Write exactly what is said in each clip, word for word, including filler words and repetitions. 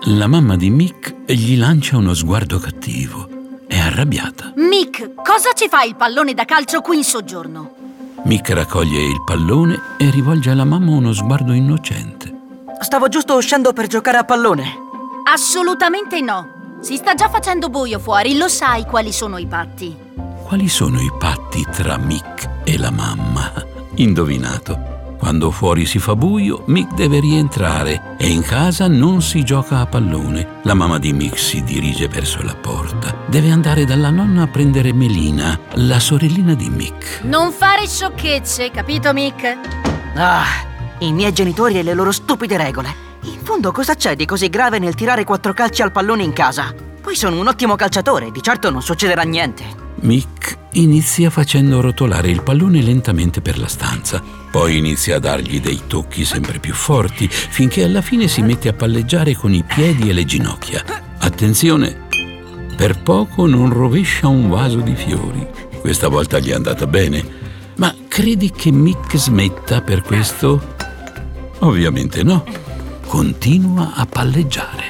La mamma di Mick gli lancia uno sguardo cattivo. È arrabbiata. Mick, cosa ci fa il pallone da calcio qui in soggiorno? Mick raccoglie il pallone e rivolge alla mamma uno sguardo innocente. Stavo giusto uscendo per giocare a pallone. Assolutamente no. Si sta già facendo buio fuori, lo sai quali sono i patti. Quali sono i patti tra Mick e la mamma? Indovinato. Quando fuori si fa buio, Mick deve rientrare e in casa non si gioca a pallone. La mamma di Mick si dirige verso la porta. Deve andare dalla nonna a prendere Melina, la sorellina di Mick. Non fare sciocchezze, capito, Mick? Ah, i miei genitori e le loro stupide regole. In fondo cosa c'è di così grave nel tirare quattro calci al pallone in casa? Poi sono un ottimo calciatore, di certo non succederà niente. Mick inizia facendo rotolare il pallone lentamente per la stanza. Poi inizia a dargli dei tocchi sempre più forti, finché alla fine si mette a palleggiare con i piedi e le ginocchia. Attenzione! Per poco non rovescia un vaso di fiori. Questa volta gli è andata bene. Ma credi che Mick smetta per questo? Ovviamente no. Continua a palleggiare.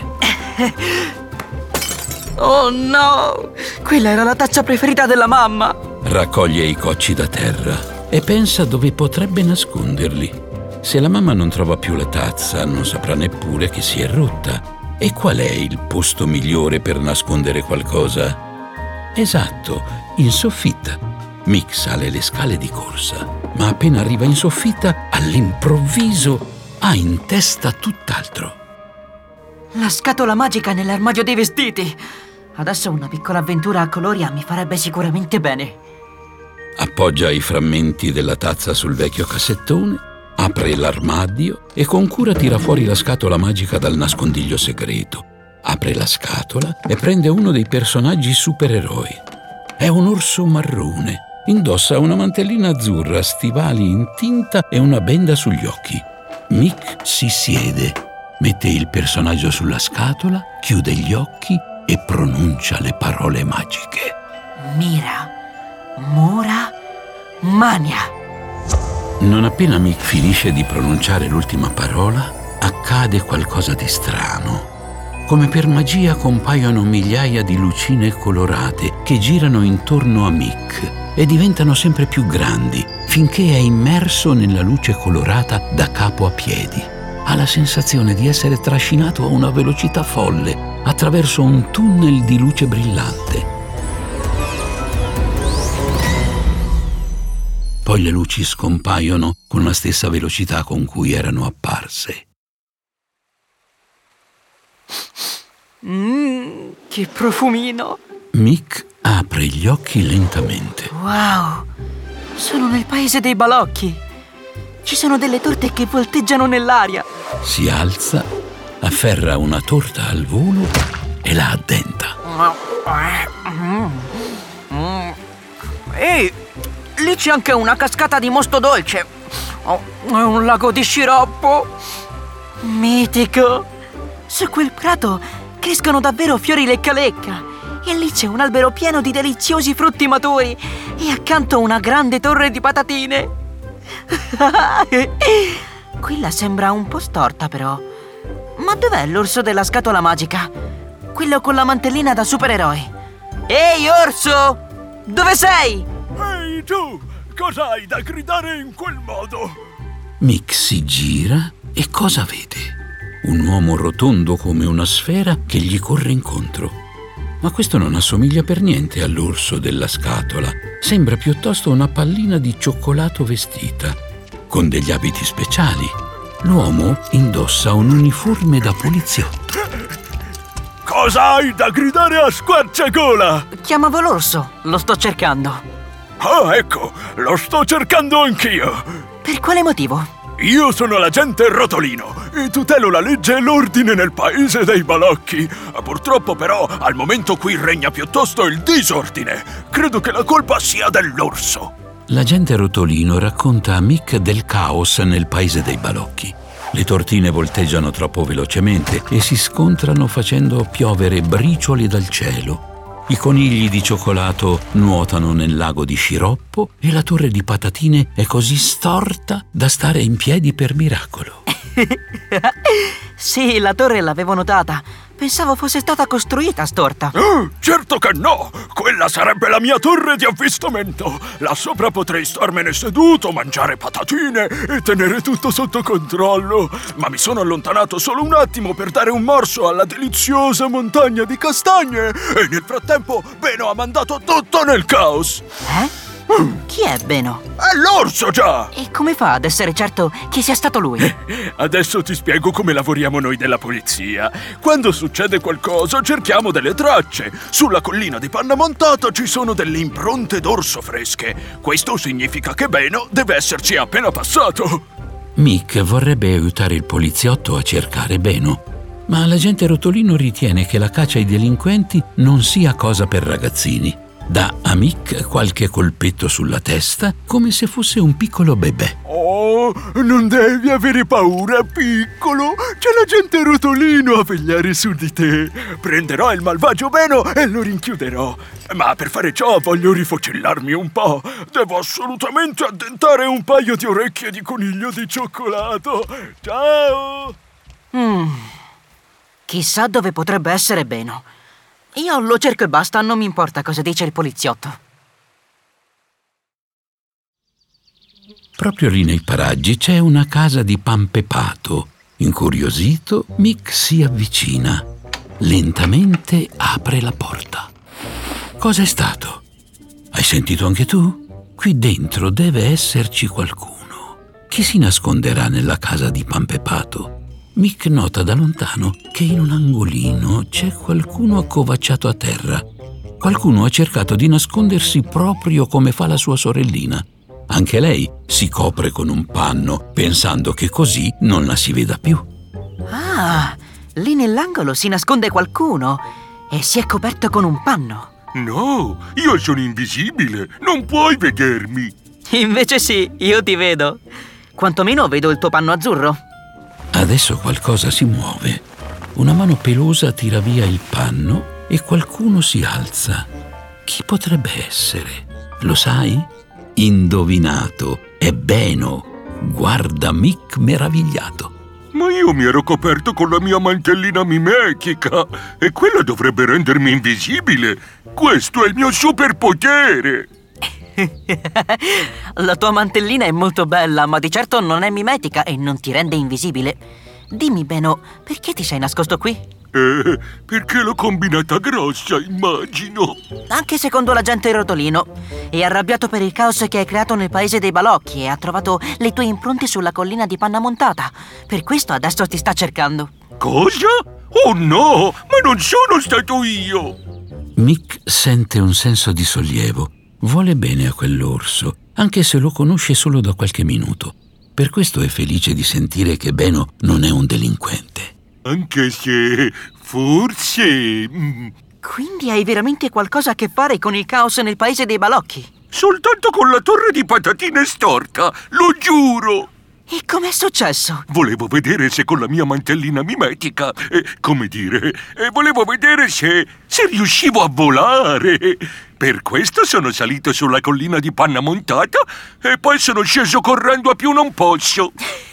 Oh no! Quella era la tazza preferita della mamma! Raccoglie i cocci da terra e pensa dove potrebbe nasconderli. Se la mamma non trova più la tazza, non saprà neppure che si è rotta. E qual è il posto migliore per nascondere qualcosa? Esatto, in soffitta. Mick sale le scale di corsa, ma appena arriva in soffitta, all'improvviso ha in testa tutt'altro. La scatola magica nell'armadio dei vestiti! Adesso una piccola avventura a colori mi farebbe sicuramente bene. Appoggia i frammenti della tazza sul vecchio cassettone, apre l'armadio e con cura tira fuori la scatola magica dal nascondiglio segreto. Apre la scatola e prende uno dei personaggi supereroi. È un orso marrone. Indossa una mantellina azzurra, stivali in tinta e una benda sugli occhi. Mick si siede, mette il personaggio sulla scatola, chiude gli occhi e pronuncia le parole magiche. Mira, Mora, Mania. Non appena Mick finisce di pronunciare l'ultima parola, accade qualcosa di strano. Come per magia compaiono migliaia di lucine colorate che girano intorno a Mick e diventano sempre più grandi finché è immerso nella luce colorata da capo a piedi. Ha la sensazione di essere trascinato a una velocità folle attraverso un tunnel di luce brillante. Poi le luci scompaiono con la stessa velocità con cui erano apparse. Mmm, che profumino! Mick apre gli occhi lentamente. Wow! Sono nel paese dei balocchi! Ci sono delle torte che volteggiano nell'aria! Si alza, afferra una torta al volo e la addenta. Ehi, lì c'è anche una cascata di mosto dolce! Oh, è un lago di sciroppo! Mitico! Su quel prato crescono davvero fiori lecca-lecca! E lì c'è un albero pieno di deliziosi frutti maturi e accanto una grande torre di patatine. Quella sembra un po' storta però. Ma dov'è l'orso della scatola magica? Quello con la mantellina da supereroe. Ehi orso! Dove sei? Ehi tu! Cosa hai da gridare in quel modo? Mick si gira e cosa vede? Un uomo rotondo come una sfera che gli corre incontro. Ma questo non assomiglia per niente all'orso della scatola. Sembra piuttosto una pallina di cioccolato vestita, con degli abiti speciali. L'uomo indossa un uniforme da poliziotto. Cosa hai da gridare a squarciagola? Chiamavo l'orso, lo sto cercando. Ah, ecco, lo sto cercando anch'io. Per quale motivo? Io sono l'agente Rotolino e tutelo la legge e l'ordine nel paese dei balocchi. Purtroppo però al momento qui regna piuttosto il disordine. Credo che la colpa sia dell'orso. L'agente Rotolino racconta a Mick del caos nel paese dei balocchi. Le tortine volteggiano troppo velocemente e si scontrano facendo piovere bricioli dal cielo. I conigli di cioccolato nuotano nel lago di sciroppo e la torre di patatine è così storta da stare in piedi per miracolo. Sì, la torre l'avevo notata, Pensavo fosse stata costruita storta. Oh, certo che no! Quella sarebbe la mia torre di avvistamento. Là sopra potrei starmene seduto, mangiare patatine e tenere tutto sotto controllo. Ma mi sono allontanato solo un attimo per dare un morso alla deliziosa montagna di castagne e nel frattempo Beno ha mandato tutto nel caos. Eh? Chi è Beno? È l'orso, già! E come fa ad essere certo che sia stato lui? Adesso ti spiego come lavoriamo noi della polizia. Quando succede qualcosa, cerchiamo delle tracce. Sulla collina di Panna Montata ci sono delle impronte d'orso fresche. Questo significa che Beno deve esserci appena passato. Mick vorrebbe aiutare il poliziotto a cercare Beno, ma l'agente Rotolino ritiene che la caccia ai delinquenti non sia cosa per ragazzini. Dà a Mick qualche colpetto sulla testa come se fosse un piccolo bebè. Oh, non devi avere paura, piccolo. C'è l'agente Rotolino a vegliare su di te. Prenderò il malvagio Beno e lo rinchiuderò. Ma per fare ciò voglio rifocillarmi un po'. Devo assolutamente addentare un paio di orecchie di coniglio di cioccolato. Ciao! Mm. Chissà dove potrebbe essere Beno. Io lo cerco e basta, non mi importa cosa dice il poliziotto. Proprio lì nei paraggi c'è una casa di pan pepato. Incuriosito, Mick si avvicina. Lentamente apre la porta. Cosa è stato? Hai sentito anche tu? Qui dentro deve esserci qualcuno. Chi si nasconderà nella casa di pan pepato? Mick nota da lontano che in un angolino c'è qualcuno accovacciato a terra. Qualcuno ha cercato di nascondersi proprio come fa la sua sorellina. Anche lei si copre con un panno, pensando che così non la si veda più. Ah, lì nell'angolo si nasconde qualcuno e si è coperto con un panno. No, io sono invisibile, non puoi vedermi. Invece sì, io ti vedo. Quantomeno vedo il tuo panno azzurro. Adesso qualcosa si muove. Una mano pelosa tira via il panno e qualcuno si alza. Chi potrebbe essere? Lo sai? Indovinato, è Beno. Guarda Mick meravigliato. Ma io mi ero coperto con la mia mantellina mimetica e quella dovrebbe rendermi invisibile. Questo è il mio superpotere. La tua mantellina è molto bella, ma di certo non è mimetica e non ti rende invisibile. Dimmi, Beno, perché ti sei nascosto qui? Eh, perché l'ho combinata grossa, immagino. Anche secondo l'agente Rotolino. È arrabbiato per il caos che hai creato nel paese dei balocchi e ha trovato le tue impronte sulla collina di Panna Montata. Per questo adesso ti sta cercando. Cosa? Oh no, ma non sono stato io! Mick sente un senso di sollievo. Vuole bene a quell'orso, anche se lo conosce solo da qualche minuto. Per questo è felice di sentire che Beno non è un delinquente. Anche se forse... Mm, Quindi hai veramente qualcosa a che fare con il caos nel paese dei balocchi? soltanto con la torre di patatine storta, lo giuro! E com'è successo? Volevo vedere se con la mia mantellina mimetica, eh, come dire, eh, volevo vedere se, se riuscivo a volare. Per questo sono salito sulla collina di Panna Montata e poi sono sceso correndo a più non posso.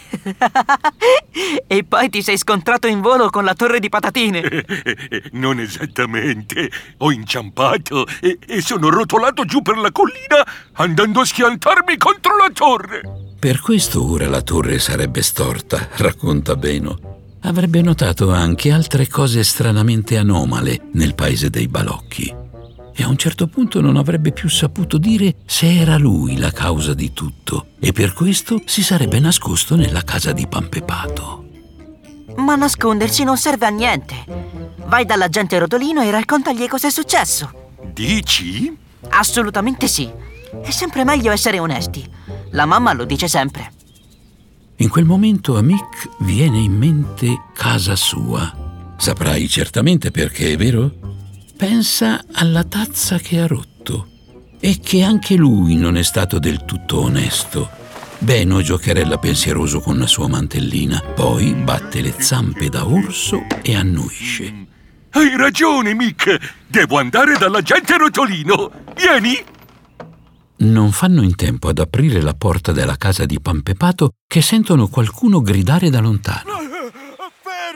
E poi ti sei scontrato in volo con la torre di patatine. Eh, eh, eh, non esattamente. Ho inciampato e, e sono rotolato giù per la collina andando a schiantarmi contro la torre. Per questo ora la torre sarebbe storta, racconta Beno. Avrebbe notato anche altre cose stranamente anomale nel paese dei balocchi. E a un certo punto non avrebbe più saputo dire se era lui la causa di tutto, e per questo si sarebbe nascosto nella casa di pan pepato. Ma nascondersi non serve a niente. Vai dall'agente Rotolino e raccontagli cos'è successo. Dici? Assolutamente sì. È sempre meglio essere onesti. La mamma lo dice sempre. In quel momento a Mick viene in mente casa sua. Saprai certamente perché, vero? Pensa alla tazza che ha rotto e che anche lui non è stato del tutto onesto. Beno giocherella pensieroso con la sua mantellina, poi batte le zampe da orso e annuisce. Hai ragione, Mick. Devo andare dall'agente Rotolino. Vieni! Non fanno in tempo ad aprire la porta della casa di pan pepato che sentono qualcuno gridare da lontano. Fermo,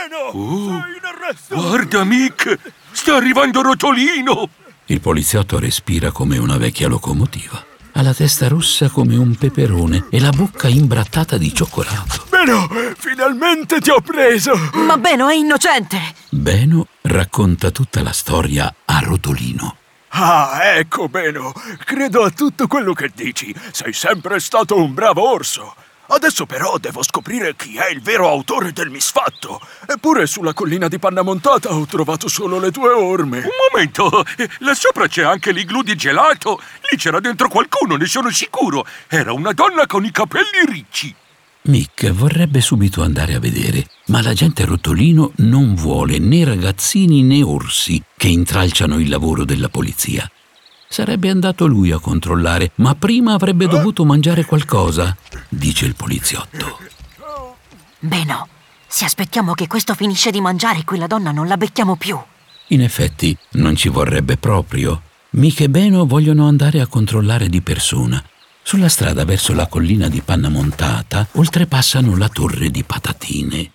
Beno, Oh, sei in arresto! guarda, Mick! Sta arrivando Rotolino! Il poliziotto respira come una vecchia locomotiva. Ha la testa rossa come un peperone e la bocca imbrattata di cioccolato. Beno, finalmente ti ho preso! Ma Beno è innocente! Beno racconta tutta la storia a Rotolino. Ah, ecco, Beno. Credo a tutto quello che dici. Sei sempre stato un bravo orso. Adesso però devo scoprire chi è il vero autore del misfatto. Eppure sulla collina di Pannamontata ho trovato solo le tue orme. Un momento! Là sopra c'è anche l'igloo di gelato! Lì c'era dentro qualcuno, ne sono sicuro! Era una donna con i capelli ricci! Mick vorrebbe subito andare a vedere, ma l'agente Rotolino non vuole né ragazzini né orsi che intralciano il lavoro della polizia. Sarebbe andato lui a controllare, ma prima avrebbe dovuto mangiare qualcosa, dice il poliziotto. Beno, se aspettiamo che questo finisce di mangiare, quella donna non la becchiamo più. In effetti, non ci vorrebbe proprio. Mick e Beno vogliono andare a controllare di persona. Sulla strada verso la collina di Pannamontata oltrepassano la torre di patatine.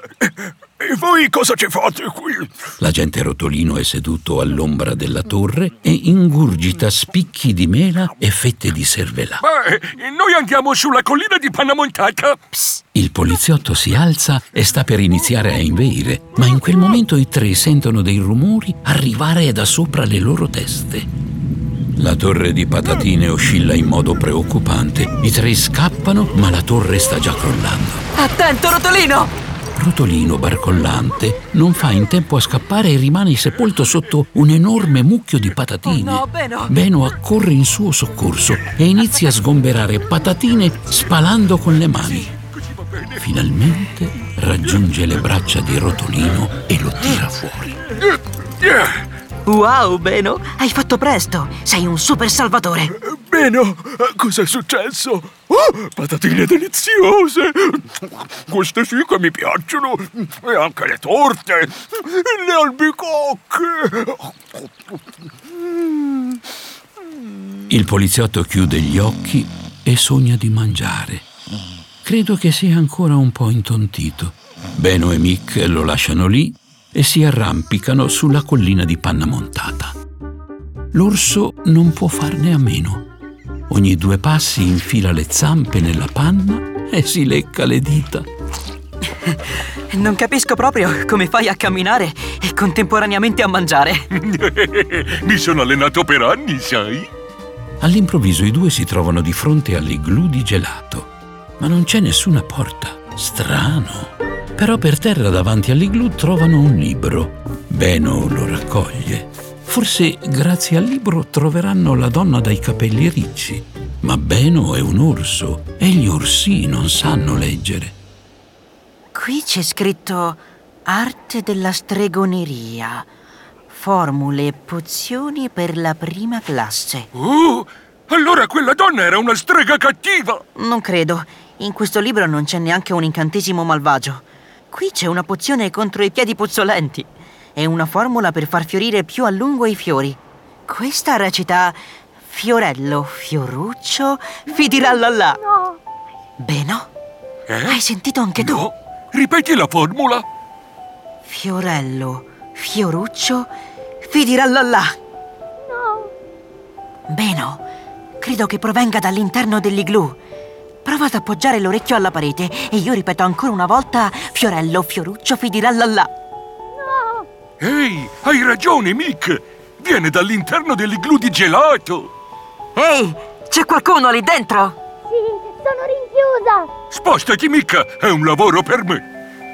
E voi cosa ci fate qui? L'agente Rotolino è seduto all'ombra della torre e ingurgita spicchi di mela e fette di cervellà. Beh, noi andiamo sulla collina di Pannamontata! Psst. Il poliziotto si alza e sta per iniziare a inveire, ma in quel momento i tre sentono dei rumori arrivare da sopra le loro teste. La torre di patatine oscilla in modo preoccupante. I tre scappano, ma la torre sta già crollando. Attento, Rotolino! Rotolino, barcollante, non fa in tempo a scappare e rimane sepolto sotto un enorme mucchio di patatine. Oh no, Beno! Beno accorre in suo soccorso e inizia a sgomberare patatine spalando con le mani. Finalmente raggiunge le braccia di Rotolino e lo tira fuori. Wow, Beno! Hai fatto presto! Sei un super salvatore! Beno, cos'è successo? Oh, patatine deliziose! Queste sì che mi piacciono! E anche le torte! Le albicocche! Il poliziotto chiude gli occhi e sogna di mangiare. Credo che sia ancora un po' intontito. Beno e Mick lo lasciano lì e si arrampicano sulla collina di Pannamontata. L'orso non può farne a meno. Ogni due passi infila le zampe nella panna e si lecca le dita. Non capisco proprio come fai a camminare e contemporaneamente a mangiare. Mi sono allenato per anni, sai? All'improvviso i due si trovano di fronte all'igloo di gelato. Ma non c'è nessuna porta. Strano. Però per terra davanti all'igloo trovano un libro. Beno lo raccoglie. Forse grazie al libro troveranno la donna dai capelli ricci. Ma Beno è un orso e gli orsi non sanno leggere. Qui c'è scritto Arte della stregoneria. Formule e pozioni per la prima classe. Oh, allora quella donna era una strega cattiva! Non credo. In questo libro non c'è neanche un incantesimo malvagio. Qui c'è una pozione contro i piedi puzzolenti e una formula per far fiorire più a lungo i fiori. Questa recita fiorello, fioruccio, fidirallallà. No. Beno? Eh? Hai sentito anche tu? No, ripeti la formula. Fiorello, fioruccio, fidirallallà. No. Beno, credo che provenga dall'interno dell'igloo. Prova ad appoggiare l'orecchio alla parete e io ripeto ancora una volta fiorello, fioruccio, fidirallallà. Ehi, hai ragione, Mick! Viene dall'interno dell'igloo di gelato! Ehi, c'è qualcuno lì dentro? Sì, sono rinchiusa. Spostati, Mick! È un lavoro per me!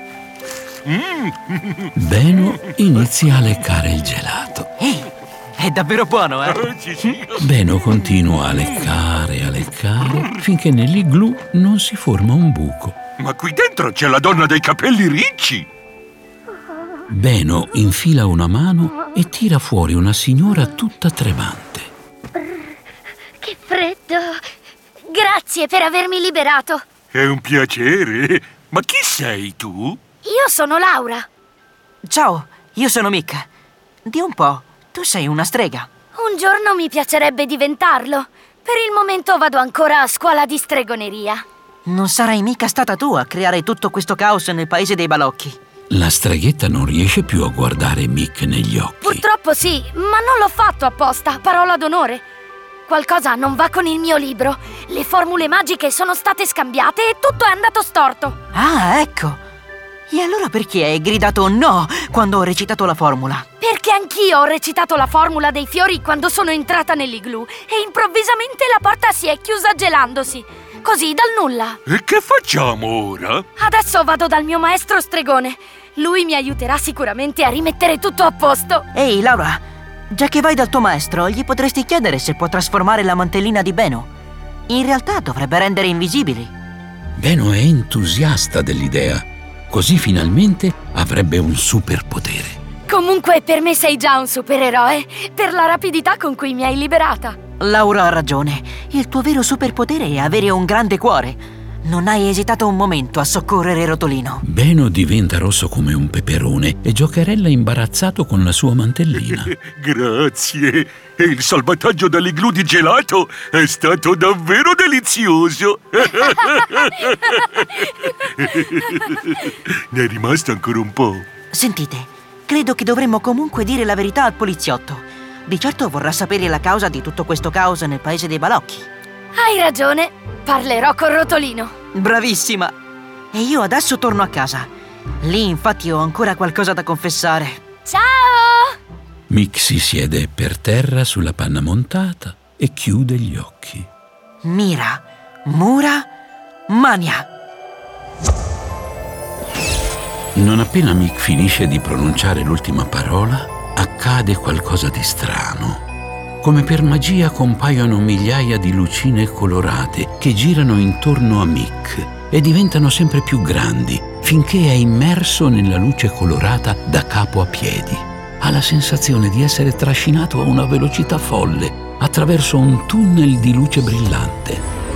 Mm. Beno inizia a leccare il gelato. Ehi, è davvero buono, eh? Eh, sì, sì. Beno continua a leccare, a leccare, finché nell'igloo non si forma un buco. Ma qui dentro c'è la donna dai capelli ricci! Beno infila una mano e tira fuori una signora tutta tremante. Che freddo. Grazie per avermi liberato. È un piacere! Ma chi sei tu? Io sono Laura. Ciao, io sono Mick. Di un po', tu sei una strega. Un giorno mi piacerebbe diventarlo. Per il momento vado ancora a scuola di stregoneria. Non sarai mica stata tu a creare tutto questo caos nel paese dei balocchi. La streghetta non riesce più a guardare Mick negli occhi. Purtroppo sì, ma non l'ho fatto apposta, parola d'onore. Qualcosa non va con il mio libro. Le formule magiche sono state scambiate e tutto è andato storto. Ah, ecco. E allora perché hai gridato no quando ho recitato la formula? Perché anch'io ho recitato la formula dei fiori quando sono entrata nell'igloo e improvvisamente la porta si è chiusa gelandosi. Così, dal nulla. E che facciamo ora? Adesso vado dal mio maestro stregone. Lui mi aiuterà sicuramente a rimettere tutto a posto. Ehi, Laura, già che vai dal tuo maestro, gli potresti chiedere se può trasformare la mantellina di Beno. In realtà dovrebbe rendere invisibili. Beno è entusiasta dell'idea. Così finalmente avrebbe un superpotere. Comunque per me sei già un supereroe, per la rapidità con cui mi hai liberata. Laura ha ragione. Il tuo vero superpotere è avere un grande cuore. Non hai esitato un momento a soccorrere Rotolino. Beno diventa rosso come un peperone e giocherella imbarazzato con la sua mantellina. Grazie. E il salvataggio dall'igloo di gelato è stato davvero delizioso. Ne è rimasto ancora un po'. Sentite, credo che dovremmo comunque dire la verità al poliziotto. Di certo vorrà sapere la causa di tutto questo caos nel paese dei balocchi. Hai ragione, parlerò con Rotolino. Bravissima! E io adesso torno a casa. Lì infatti ho ancora qualcosa da confessare. Ciao! Mick si siede per terra sulla panna montata e chiude gli occhi. Mira, Mura, Mania! Non appena Mick finisce di pronunciare l'ultima parola, accade qualcosa di strano. Come per magia compaiono migliaia di lucine colorate che girano intorno a Mick e diventano sempre più grandi finché è immerso nella luce colorata da capo a piedi. Ha la sensazione di essere trascinato a una velocità folle attraverso un tunnel di luce brillante.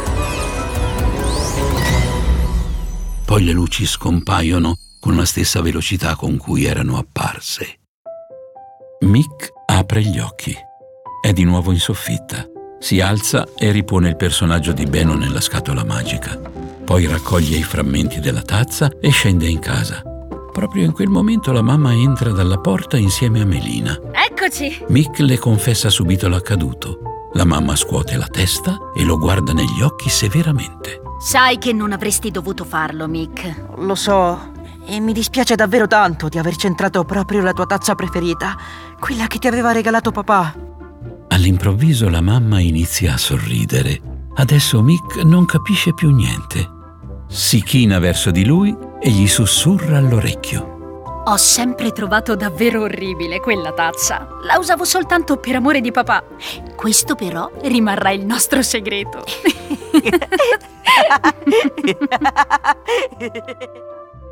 Poi le luci scompaiono con la stessa velocità con cui erano apparse. Mick apre gli occhi. È di nuovo in soffitta. Si alza e ripone il personaggio di Beno nella scatola magica. Poi raccoglie i frammenti della tazza e scende in casa. Proprio in quel momento la mamma entra dalla porta insieme a Melina. Eccoci! Mick le confessa subito l'accaduto. La mamma scuote la testa e lo guarda negli occhi severamente. Sai che non avresti dovuto farlo, Mick. Lo so, e mi dispiace davvero tanto di aver centrato proprio la tua tazza preferita, quella che ti aveva regalato papà. All'improvviso la mamma inizia a sorridere. Adesso Mick non capisce più niente. Si china verso di lui e gli sussurra all'orecchio. Ho sempre trovato davvero orribile quella tazza. La usavo soltanto per amore di papà. Questo però rimarrà il nostro segreto.